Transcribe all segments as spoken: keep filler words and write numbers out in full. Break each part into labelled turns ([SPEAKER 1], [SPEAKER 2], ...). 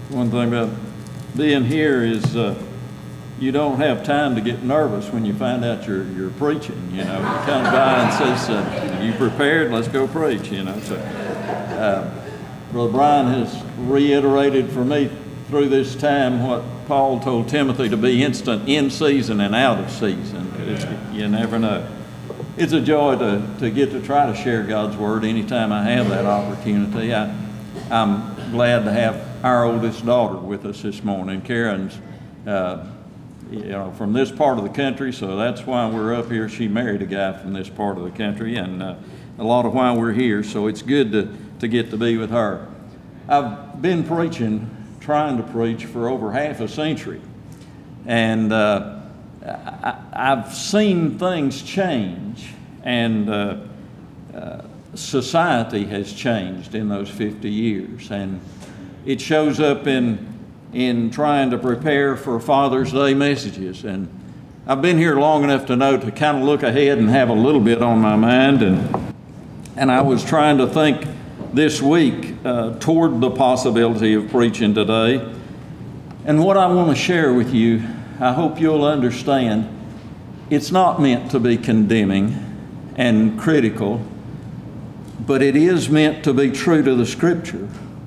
[SPEAKER 1] One thing about being here is uh, you don't have time to get nervous when you find out you're, you're preaching, you know. You come by and says, uh, you prepared? Let's go preach, you know. So, uh, Brother Brian has reiterated for me through this time what Paul told Timothy to be instant in season and out of season. It's, you never know. It's a joy to, to get to try to share God's Word anytime I have that opportunity. I, I'm glad to have our oldest daughter with us this morning. Karen's uh, you know, from this part of the country, so that's why we're up here. She married a guy from this part of the country, and uh, a lot of why we're here, so it's good to, to get to be with her. I've been preaching, trying to preach for over half a century, and uh, I, I've seen things change, and uh, uh, society has changed in those fifty years, and it shows up in in trying to prepare for Father's Day messages. And I've been here long enough to know to kind of look ahead and have a little bit on my mind, and and I was trying to think this week uh, toward the possibility of preaching today. And what I want to share with you, I hope you'll understand, it's not meant to be condemning and critical, but it is meant to be true to the Scripture.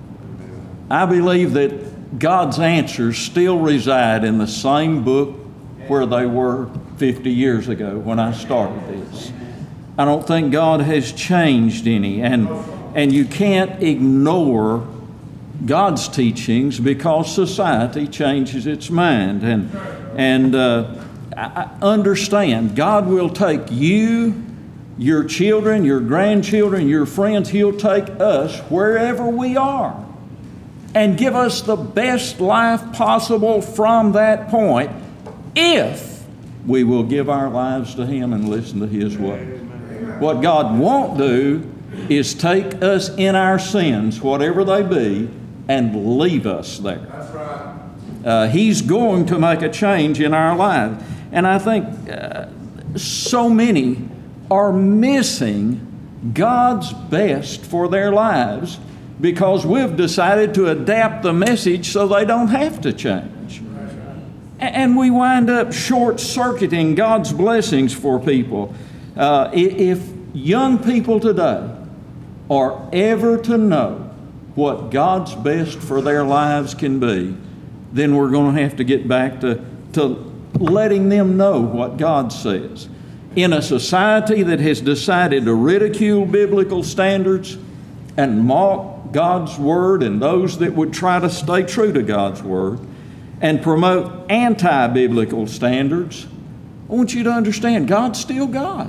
[SPEAKER 1] I believe that God's answers still reside in the same book where they were fifty years ago when I started this. I don't think God has changed any, and and you can't ignore God's teachings because society changes its mind. And and uh, I understand God will take you, your children, your grandchildren, your friends. He'll take us wherever we are and give us the best life possible from that point if we will give our lives to Him and listen to His word. What God won't do is take us in our sins, whatever they be, and leave us there. That's right. Uh, he's going to make a change in our lives. And I think uh, so many are missing God's best for their lives because we've decided to adapt the message so they don't have to change. And we wind up short-circuiting God's blessings for people. Uh, if young people today are ever to know what God's best for their lives can be, then we're going to have to get back to, to letting them know what God says. In a society that has decided to ridicule biblical standards and mock God's Word and those that would try to stay true to God's Word and promote anti-biblical standards, I want you to understand God's still God.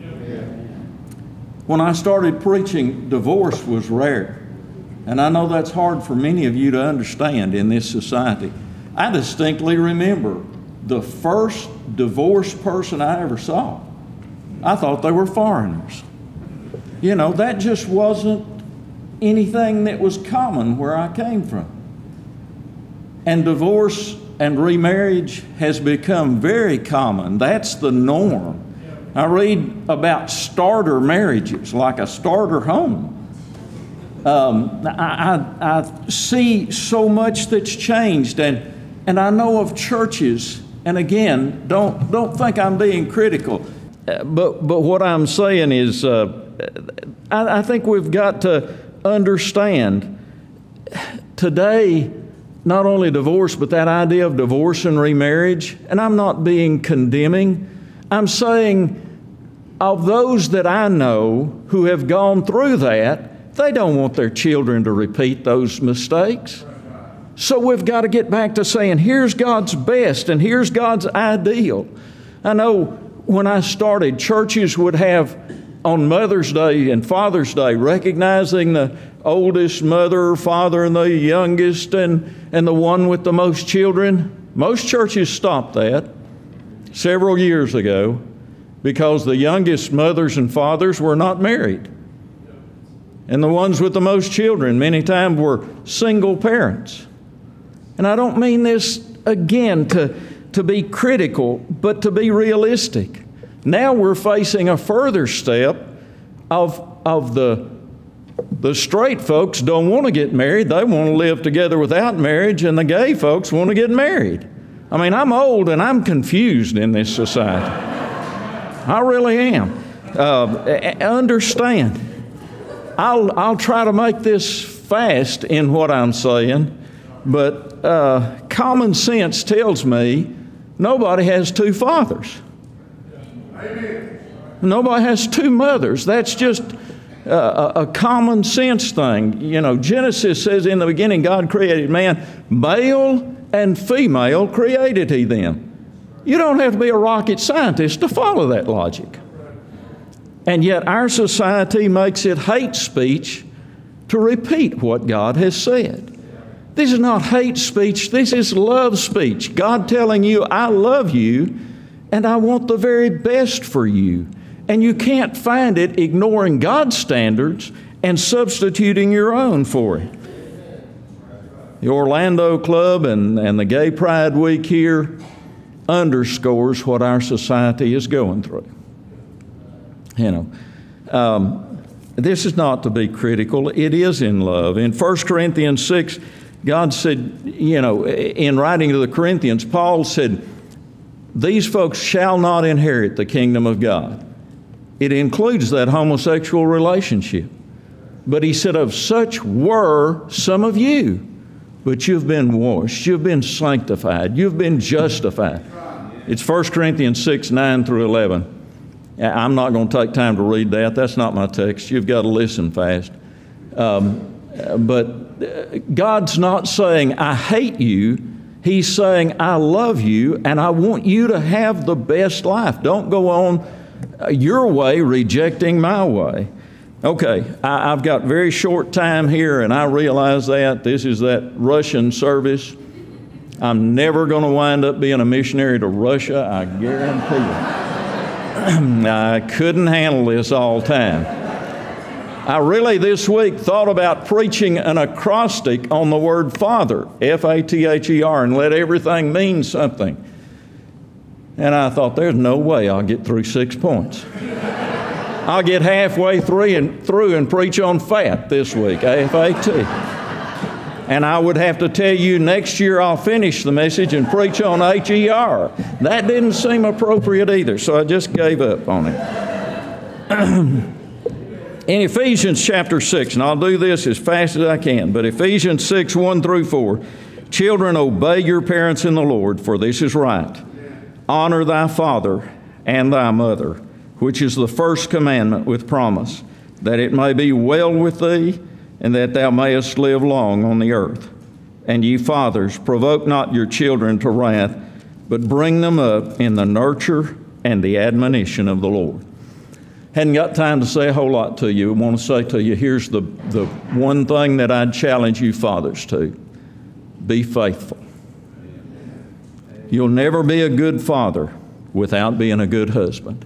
[SPEAKER 1] When I started preaching, divorce was rare. And I know that's hard for many of you to understand in this society. I distinctly remember the first divorced person I ever saw. I thought they were foreigners. You know, that just wasn't anything that was common where I came from. And divorce and remarriage has become very common. That's the norm. I read about starter marriages, like a starter home. Um, I, I, I see so much that's changed, and, and I know of churches, and again, don't, don't think I'm being critical, uh, but, but what I'm saying is uh, I, I think we've got to understand today, not only divorce, but that idea of divorce and remarriage, and I'm not being condemning, I'm saying of those that I know who have gone through that, they don't want their children to repeat those mistakes. So we've got to get back to saying, here's God's best and here's God's ideal. I know when I started, churches would have on Mother's Day and Father's Day, recognizing the oldest mother or father and the youngest and, and the one with the most children. Most churches stopped that several years ago because the youngest mothers and fathers were not married. And the ones with the most children many times were single parents. And I don't mean this, again, to, to be critical, but to be realistic. Now we're facing a further step of, of the The straight folks don't want to get married. They want to live together without marriage, and the gay folks want to get married. I mean, I'm old and I'm confused in this society. I really am. Uh, understand. I'll, I'll try to make this fast in what I'm saying, but uh, common sense tells me nobody has two fathers. Nobody has two mothers. That's just uh, a, a common sense thing. You know, Genesis says in the beginning God created man, male and female created he them. You don't have to be a rocket scientist to follow that logic. And yet our society makes it hate speech to repeat what God has said. This is not hate speech, this is love speech. God telling you, I love you and I want the very best for you. And you can't find it ignoring God's standards and substituting your own for it. The Orlando Club and, and the Gay Pride Week here underscores what our society is going through. You know, um, this is not to be critical. It is in love. In First Corinthians six, God said, you know, in writing to the Corinthians, Paul said, these folks shall not inherit the kingdom of God. It includes that homosexual relationship. But he said, of such were some of you. But you've been washed, you've been sanctified, you've been justified. It's First Corinthians six, nine through eleven. I'm not going to take time to read that. That's not my text. You've got to listen fast. Um, but God's not saying, I hate you. He's saying, I love you and I want you to have the best life. Don't go on your way rejecting my way. Okay, I, I've got very short time here and I realize that. This is that Russian service. I'm never going to wind up being a missionary to Russia, I guarantee you. I couldn't handle this all the time. I really this week thought about preaching an acrostic on the word Father, F A T H E R, and let everything mean something. And I thought, there's no way I'll get through six points. I'll get halfway through and, through and preach on fat this week, F A T. And I would have to tell you next year I'll finish the message and preach on H E R. That didn't seem appropriate either, so I just gave up on it. In Ephesians chapter six, and I'll do this as fast as I can, but Ephesians six, one through four, children, obey your parents in the Lord, for this is right. Honor thy father and thy mother, which is the first commandment with promise, that it may be well with thee, and that thou mayest live long on the earth. And ye fathers, provoke not your children to wrath, but bring them up in the nurture and the admonition of the Lord. Hadn't got time to say a whole lot to you. I want to say to you, here's the, the one thing that I'd challenge you fathers to. Be faithful. You'll never be a good father without being a good husband.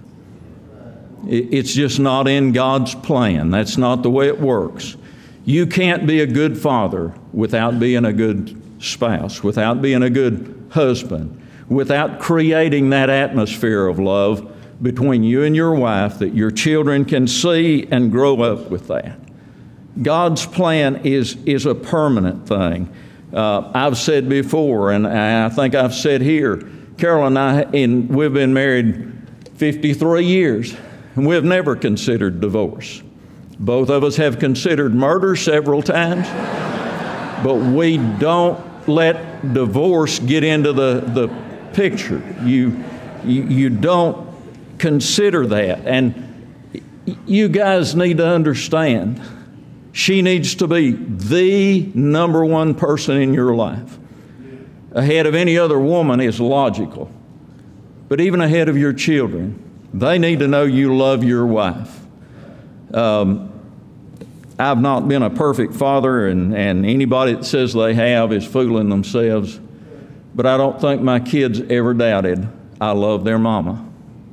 [SPEAKER 1] It's just not in God's plan. That's not the way it works. You can't be a good father without being a good spouse, without being a good husband, without creating that atmosphere of love between you and your wife that your children can see and grow up with that. God's plan is, is a permanent thing. Uh, I've said before, and I think I've said here, Carol and I, in, we've been married fifty-three years, and we've never considered divorce. Both of us have considered murder several times, but we don't let divorce get into the, the picture. You, you, you don't consider that. And you guys need to understand, she needs to be the number one person in your life. Ahead of any other woman is logical. But even ahead of your children, they need to know you love your wife. Um, I've not been a perfect father, and, and anybody that says they have is fooling themselves. But I don't think my kids ever doubted I love their mama.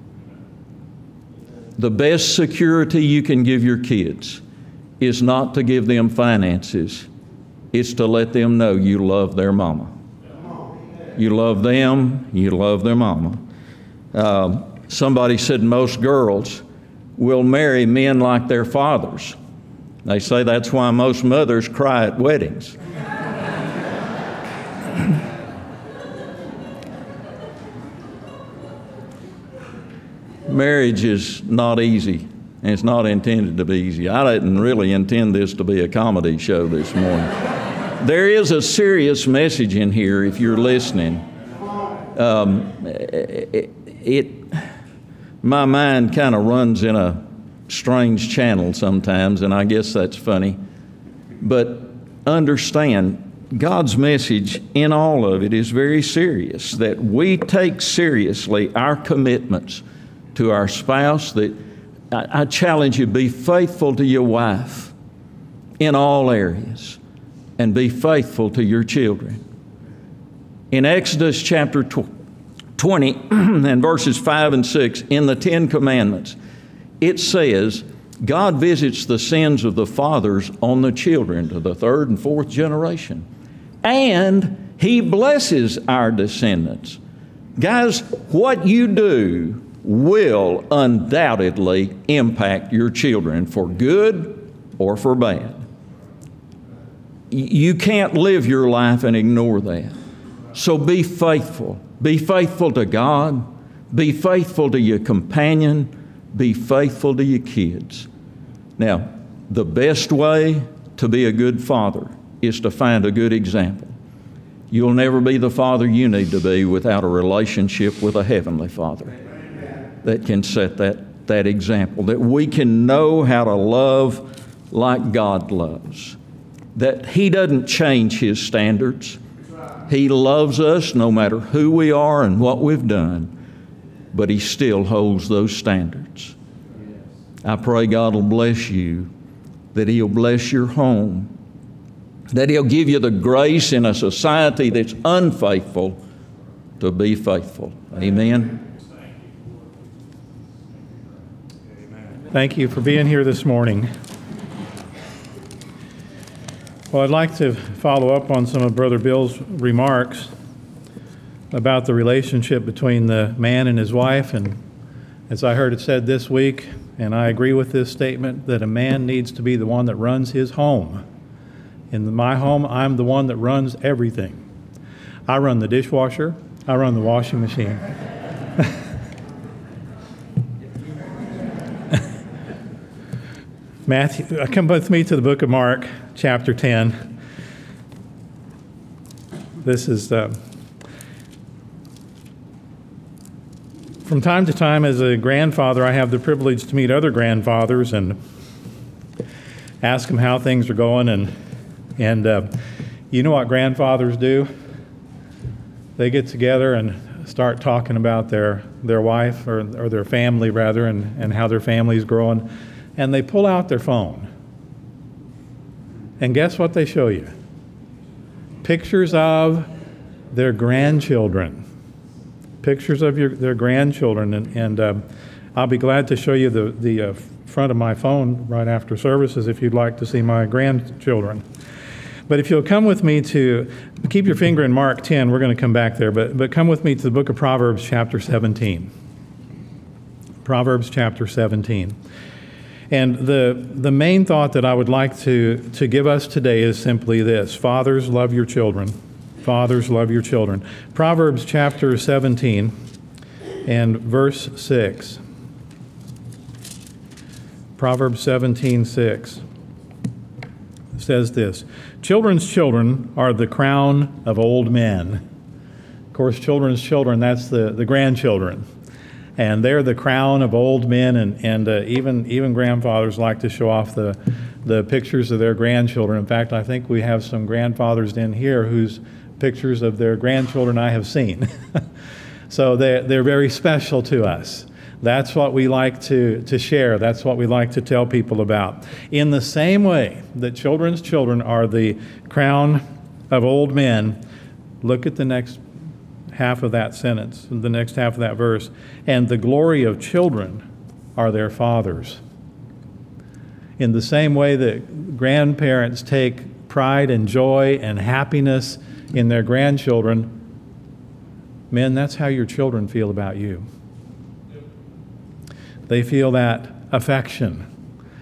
[SPEAKER 1] The best security you can give your kids is not to give them finances. It's to let them know you love their mama. You love them, you love their mama. Uh, somebody said most girls will marry men like their fathers. They say that's why most mothers cry at weddings. Marriage is not easy, and it's not intended to be easy. I didn't really intend this to be a comedy show this morning. There is a serious message in here if you're listening. Um, it, it, my mind kind of runs in a strange channel sometimes, and I guess that's funny. But understand, God's message in all of it is very serious, that we take seriously our commitments to our spouse. That I, I challenge you, be faithful to your wife in all areas, and be faithful to your children. In Exodus chapter twenty and verses five and six, in the Ten Commandments, it says, God visits the sins of the fathers on the children to the third and fourth generation. And He blesses our descendants. Guys, what you do will undoubtedly impact your children for good or for bad. You can't live your life and ignore that. So be faithful. Be faithful to God. Be faithful to your companion. Be faithful to your kids. Now, the best way to be a good father is to find a good example. You'll never be the father you need to be without a relationship with a heavenly Father that can set that, that example, that we can know how to love like God loves, that He doesn't change His standards. He loves us no matter who we are and what we've done, but He still holds those standards. I pray God will bless you, that He'll bless your home, that He'll give you the grace in a society that's unfaithful to be faithful. Amen.
[SPEAKER 2] Thank you for being here this morning. Well, I'd like to follow up on some of Brother Bill's remarks about the relationship between the man and his wife. And as I heard it said this week, and I agree with this statement, that a man needs to be the one that runs his home. In my home, I'm the one that runs everything. I run the dishwasher. I run the washing machine. Matthew, come with me to the book of Mark, chapter ten. This is, uh, from time to time as a grandfather, I have the privilege to meet other grandfathers and ask them how things are going. And, and uh, you know what grandfathers do? They get together and start talking about their, their wife or, or their family, rather, and, and how their family's growing. And they pull out their phone. And guess what they show you? Pictures of their grandchildren. Pictures of your, their grandchildren. And, and um, I'll be glad to show you the, the uh, front of my phone right after services if you'd like to see my grandchildren. But if you'll come with me to, keep your finger in Mark ten, we're going to come back there, but, but come with me to the book of Proverbs chapter seventeen. Proverbs chapter seventeen. And the the main thought that I would like to, to give us today is simply this: fathers, love your children. Fathers, love your children. Proverbs chapter seventeen and verse six. Proverbs seventeen, six says this: children's children are the crown of old men. Of course, children's children, that's the, the grandchildren. And they're the crown of old men, and, and uh, even even grandfathers like to show off the, the pictures of their grandchildren. In fact, I think we have some grandfathers in here whose pictures of their grandchildren I have seen. So they're, they're very special to us. That's what we like to, to share. That's what we like to tell people about. In the same way that children's children are the crown of old men, look at the next half of that sentence, the next half of that verse. And the glory of children are their fathers. In the same way that grandparents take pride and joy and happiness in their grandchildren, men, that's how your children feel about you. They feel that affection.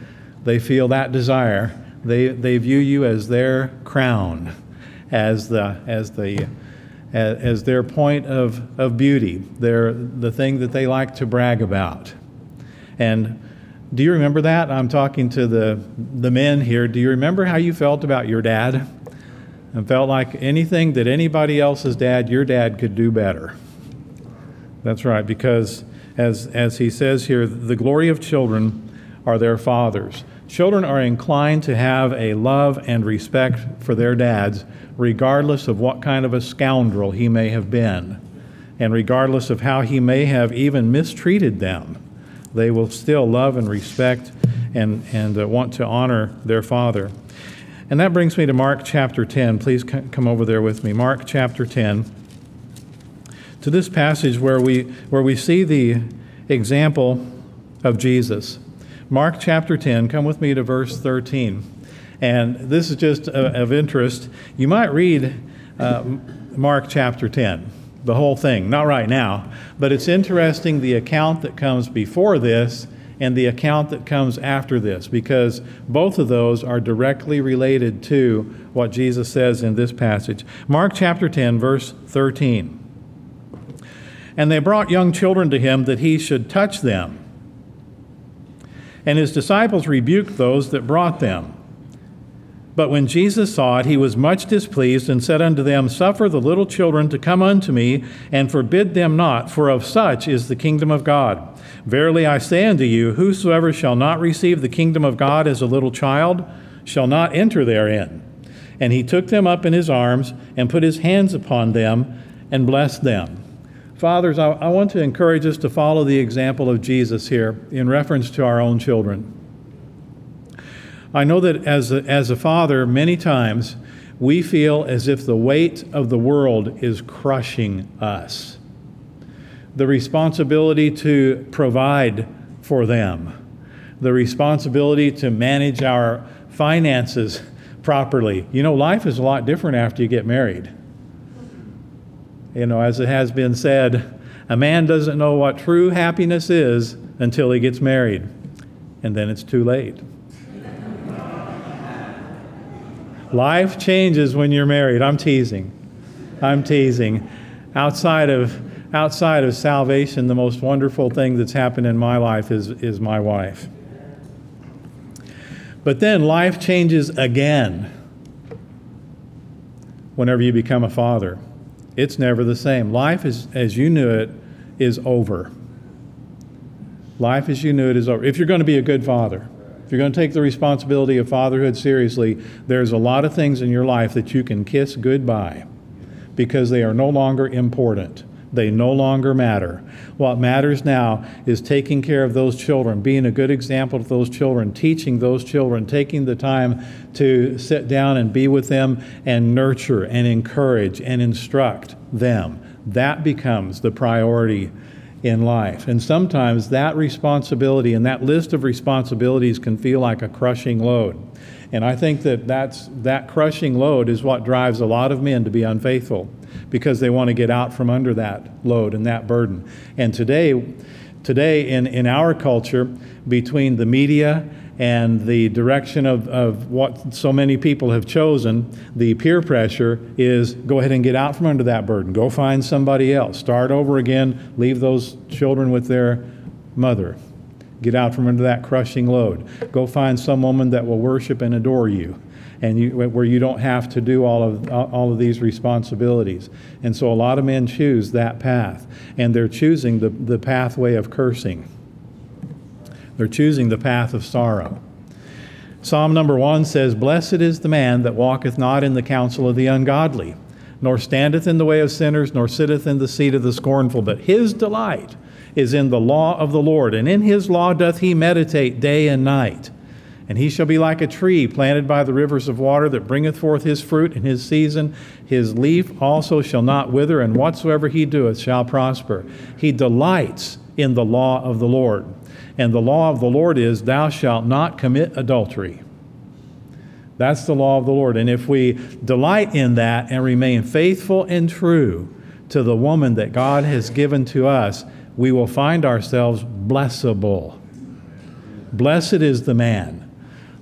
[SPEAKER 2] they feel that desire. They, they view you as their crown, as the, as the, as, as their point of, of beauty, their, the thing that they like to brag about. And do you remember that? I'm talking to the, the men here. Do you remember how you felt about your dad? And felt like anything that anybody else's dad, your dad could do better. That's right, because as, as he says here, the glory of children are their fathers. Children are inclined to have a love and respect for their dads, regardless of what kind of a scoundrel he may have been, and regardless of how he may have even mistreated them. They will still love and respect and, and uh, want to honor their father. And that brings me to Mark chapter ten. Please c- come over there with me. Mark chapter ten. To this passage where we, where we see the example of Jesus. Mark chapter ten, come with me to verse thirteen. And this is just uh, of interest. You might read uh, Mark chapter ten, the whole thing, not right now, but it's interesting the account that comes before this and the account that comes after this, because both of those are directly related to what Jesus says in this passage. Mark chapter ten, verse thirteen. And they brought young children to him that he should touch them. And his disciples rebuked those that brought them. But when Jesus saw it, he was much displeased, and said unto them, Suffer the little children to come unto me, and forbid them not, for of such is the kingdom of God. Verily I say unto you, whosoever shall not receive the kingdom of God as a little child shall not enter therein. And he took them up in his arms, and put his hands upon them, and blessed them. Fathers, I, I want to encourage us to follow the example of Jesus here in reference to our own children. I know that as a, as a father, many times we feel as if the weight of the world is crushing us. The responsibility to provide for them, the responsibility to manage our finances properly. You know, life is a lot different after you get married. You know, as it has been said, a man doesn't know what true happiness is until he gets married, and then it's too late. Life changes when you're married. I'm teasing. I'm teasing. Outside of outside of salvation, the most wonderful thing that's happened in my life is, is my wife. But then life changes again whenever you become a father. It's never the same. Life is, as you knew it is over. Life as you knew it is over. If you're going to be a good father, if you're going to take the responsibility of fatherhood seriously, there's a lot of things in your life that you can kiss goodbye because they are no longer important. They no longer matter. What matters now is taking care of those children, being a good example to those children, teaching those children, taking the time to sit down and be with them and nurture and encourage and instruct them. That becomes the priority in life. And sometimes that responsibility and that list of responsibilities can feel like a crushing load. And I think that that's, that crushing load is what drives a lot of men to be unfaithful, because they want to get out from under that load and that burden. And today, today in, in our culture, between the media and the direction of, of what so many people have chosen, the peer pressure is go ahead and get out from under that burden. Go find somebody else. Start over again. Leave those children with their mother. Get out from under that crushing load. Go find some woman that will worship and adore you, and you, where you don't have to do all of all of these responsibilities. And so a lot of men choose that path, and they're choosing the, the pathway of cursing. They're choosing the path of sorrow. Psalm number one says, Blessed is the man that walketh not in the counsel of the ungodly, nor standeth in the way of sinners, nor sitteth in the seat of the scornful, but his delight is in the law of the Lord, and in his law doth he meditate day and night. And he shall be like a tree planted by the rivers of water, that bringeth forth his fruit in his season. His leaf also shall not wither, and whatsoever he doeth shall prosper. He delights in the law of the Lord. And the law of the Lord is, Thou shalt not commit adultery. That's the law of the Lord. And if we delight in that and remain faithful and true to the woman that God has given to us, we will find ourselves blessable. Blessed is the man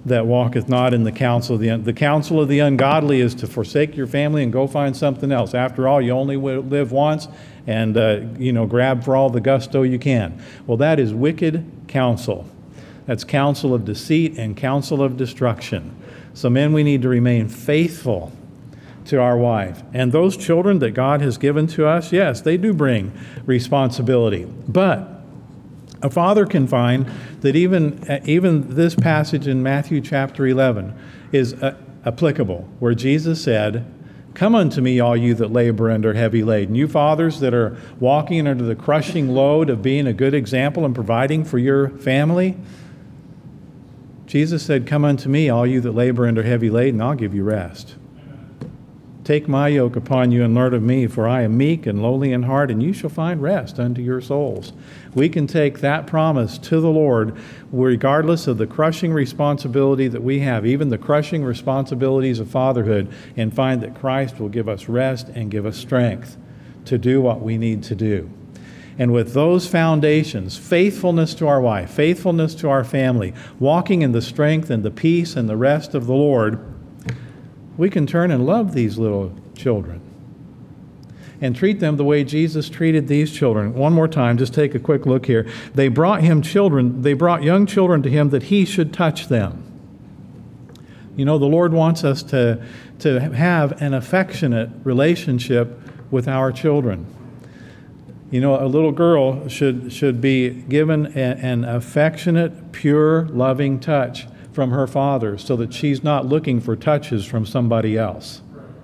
[SPEAKER 2] that walketh not in the counsel of the un- the counsel of the ungodly is to forsake your family and go find something else. After all, you only wi- live once, and uh, you know, grab for all the gusto you can. Well, that is wicked counsel. That's counsel of deceit and counsel of destruction. So men, we need to remain faithful to our wife. And those children that God has given to us, yes, they do bring responsibility. But a father can find that even, even this passage in Matthew chapter eleven is uh, applicable, where Jesus said, "Come unto me, all you that labor and are heavy laden." You fathers that are walking under the crushing load of being a good example and providing for your family, Jesus said, "Come unto me, all you that labor and are heavy laden, I'll give you rest. Take my yoke upon you and learn of me, for I am meek and lowly in heart, and you shall find rest unto your souls." We can take that promise to the Lord regardless of the crushing responsibility that we have, even the crushing responsibilities of fatherhood, and find that Christ will give us rest and give us strength to do what we need to do. And with those foundations, faithfulness to our wife, faithfulness to our family, walking in the strength and the peace and the rest of the Lord, we can turn and love these little children and treat them the way Jesus treated these children. One more time, just take a quick look here. They brought him children, they brought young children to him that he should touch them. You know, the Lord wants us to, to have an affectionate relationship with our children. You know, a little girl should, should be given a, an affectionate, pure, loving touch from her father so that she's not looking for touches from somebody else.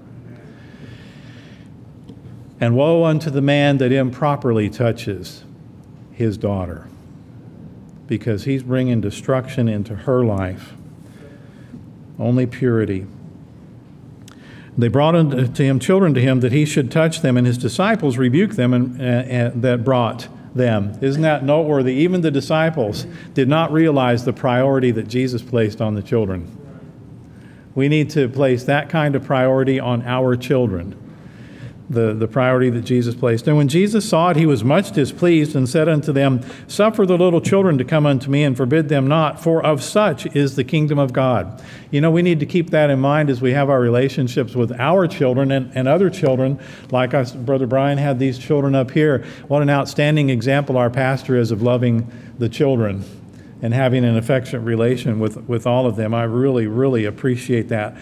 [SPEAKER 2] And woe unto the man that improperly touches his daughter, because he's bringing destruction into her life. Only purity. They brought unto him children to him that he should touch them, and his disciples rebuked them and, and that brought them. Isn't that noteworthy? Even the disciples did not realize the priority that Jesus placed on the children. We need to place that kind of priority on our children, the, the priority that Jesus placed. And when Jesus saw it, he was much displeased and said unto them, "Suffer the little children to come unto me, and forbid them not, for of such is the kingdom of God." You know, we need to keep that in mind as we have our relationships with our children and, and other children. Like us, Brother Brian had these children up here. What an outstanding example our pastor is of loving the children and having an affectionate relation with, with all of them. I really, really appreciate that.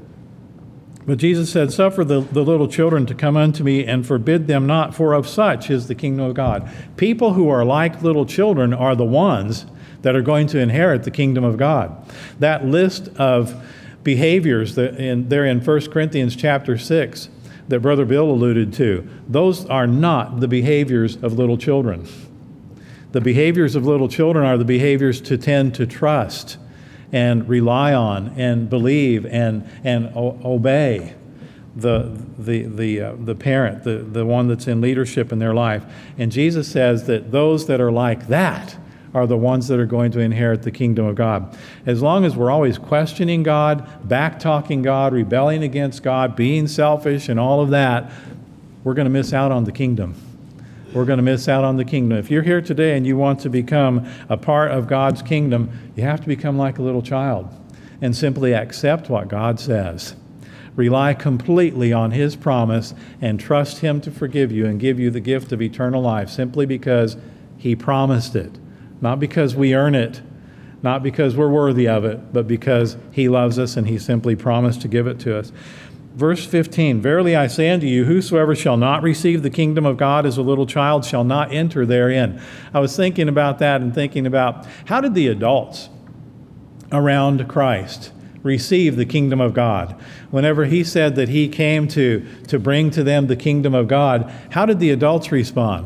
[SPEAKER 2] But Jesus said, "Suffer the, the little children to come unto me, and forbid them not, for of such is the kingdom of God." People who are like little children are the ones that are going to inherit the kingdom of God. That list of behaviors that in, there in First Corinthians chapter six that Brother Bill alluded to, those are not the behaviors of little children. The behaviors of little children are the behaviors to tend to trust and rely on and believe and and o- obey the the the uh, the parent, the the one that's in leadership in their life. And Jesus says that those that are like that are the ones that are going to inherit the kingdom of God. As long as we're always questioning God, back-talking God, rebelling against God, being selfish and all of that, we're going to miss out on the kingdom. We're going to miss out on the kingdom. If you're here today and you want to become a part of God's kingdom, you have to become like a little child and simply accept what God says. Rely completely on His promise and trust Him to forgive you and give you the gift of eternal life simply because He promised it. Not because we earn it, not because we're worthy of it, but because He loves us and He simply promised to give it to us. Verse fifteen, "Verily I say unto you, whosoever shall not receive the kingdom of God as a little child shall not enter therein." I was thinking about that and thinking about how did the adults around Christ receive the kingdom of God? Whenever He said that He came to, to bring to them the kingdom of God, how did the adults respond?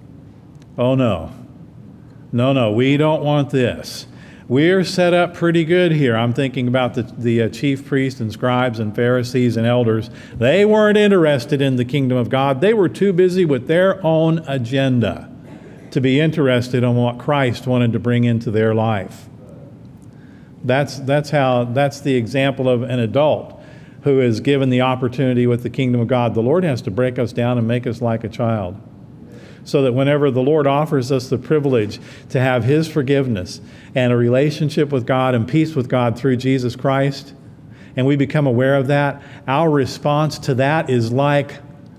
[SPEAKER 2] Oh no, no, no, we don't want this. We're set up pretty good here. I'm thinking about the, the uh, chief priests and scribes and Pharisees and elders. They weren't interested in the kingdom of God. They were too busy with their own agenda to be interested in what Christ wanted to bring into their life. That's, that's how, that's the example of an adult who is given the opportunity with the kingdom of God. The Lord has to break us down and make us like a child. so that whenever the Lord offers us the privilege to have His forgiveness and a relationship with God and peace with God through Jesus Christ, and we become aware of that, our response to that is like,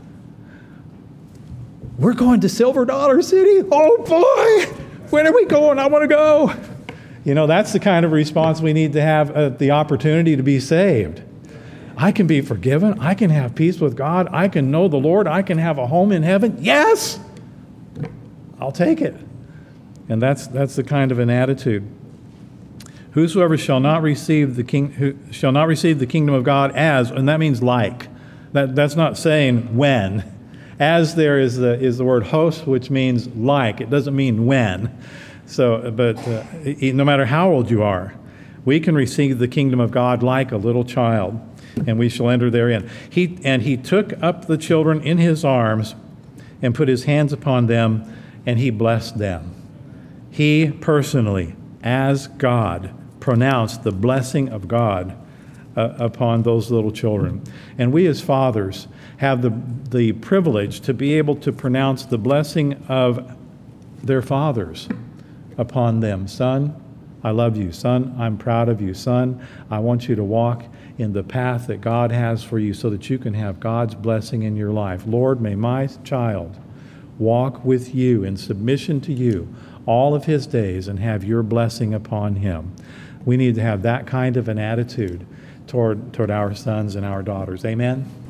[SPEAKER 2] we're going to Silver Dollar City. Oh boy, when are we going? I want to go. You know, that's the kind of response we need to have at the opportunity to be saved. I can be forgiven. I can have peace with God. I can know the Lord. I can have a home in heaven. Yes, I'll take it. And that's that's the kind of an attitude. Whosoever shall not receive the king who shall not receive the kingdom of God as, and that means like. That that's not saying when. As there is the is the word hos, which means like. It doesn't mean when. So, but uh, no matter how old you are, we can receive the kingdom of God like a little child, and we shall enter therein. He and he took up the children in his arms, and put his hands upon them, and he blessed them. He personally, as God, pronounced the blessing of God uh, upon those little children. And we as fathers have the, the privilege to be able to pronounce the blessing of their fathers upon them. Son, I love you. Son, I'm proud of you. Son, I want you to walk in the path that God has for you so that you can have God's blessing in your life. Lord, may my child walk with you in submission to you all of his days and have your blessing upon him. We need to have that kind of an attitude toward, toward our sons and our daughters. Amen?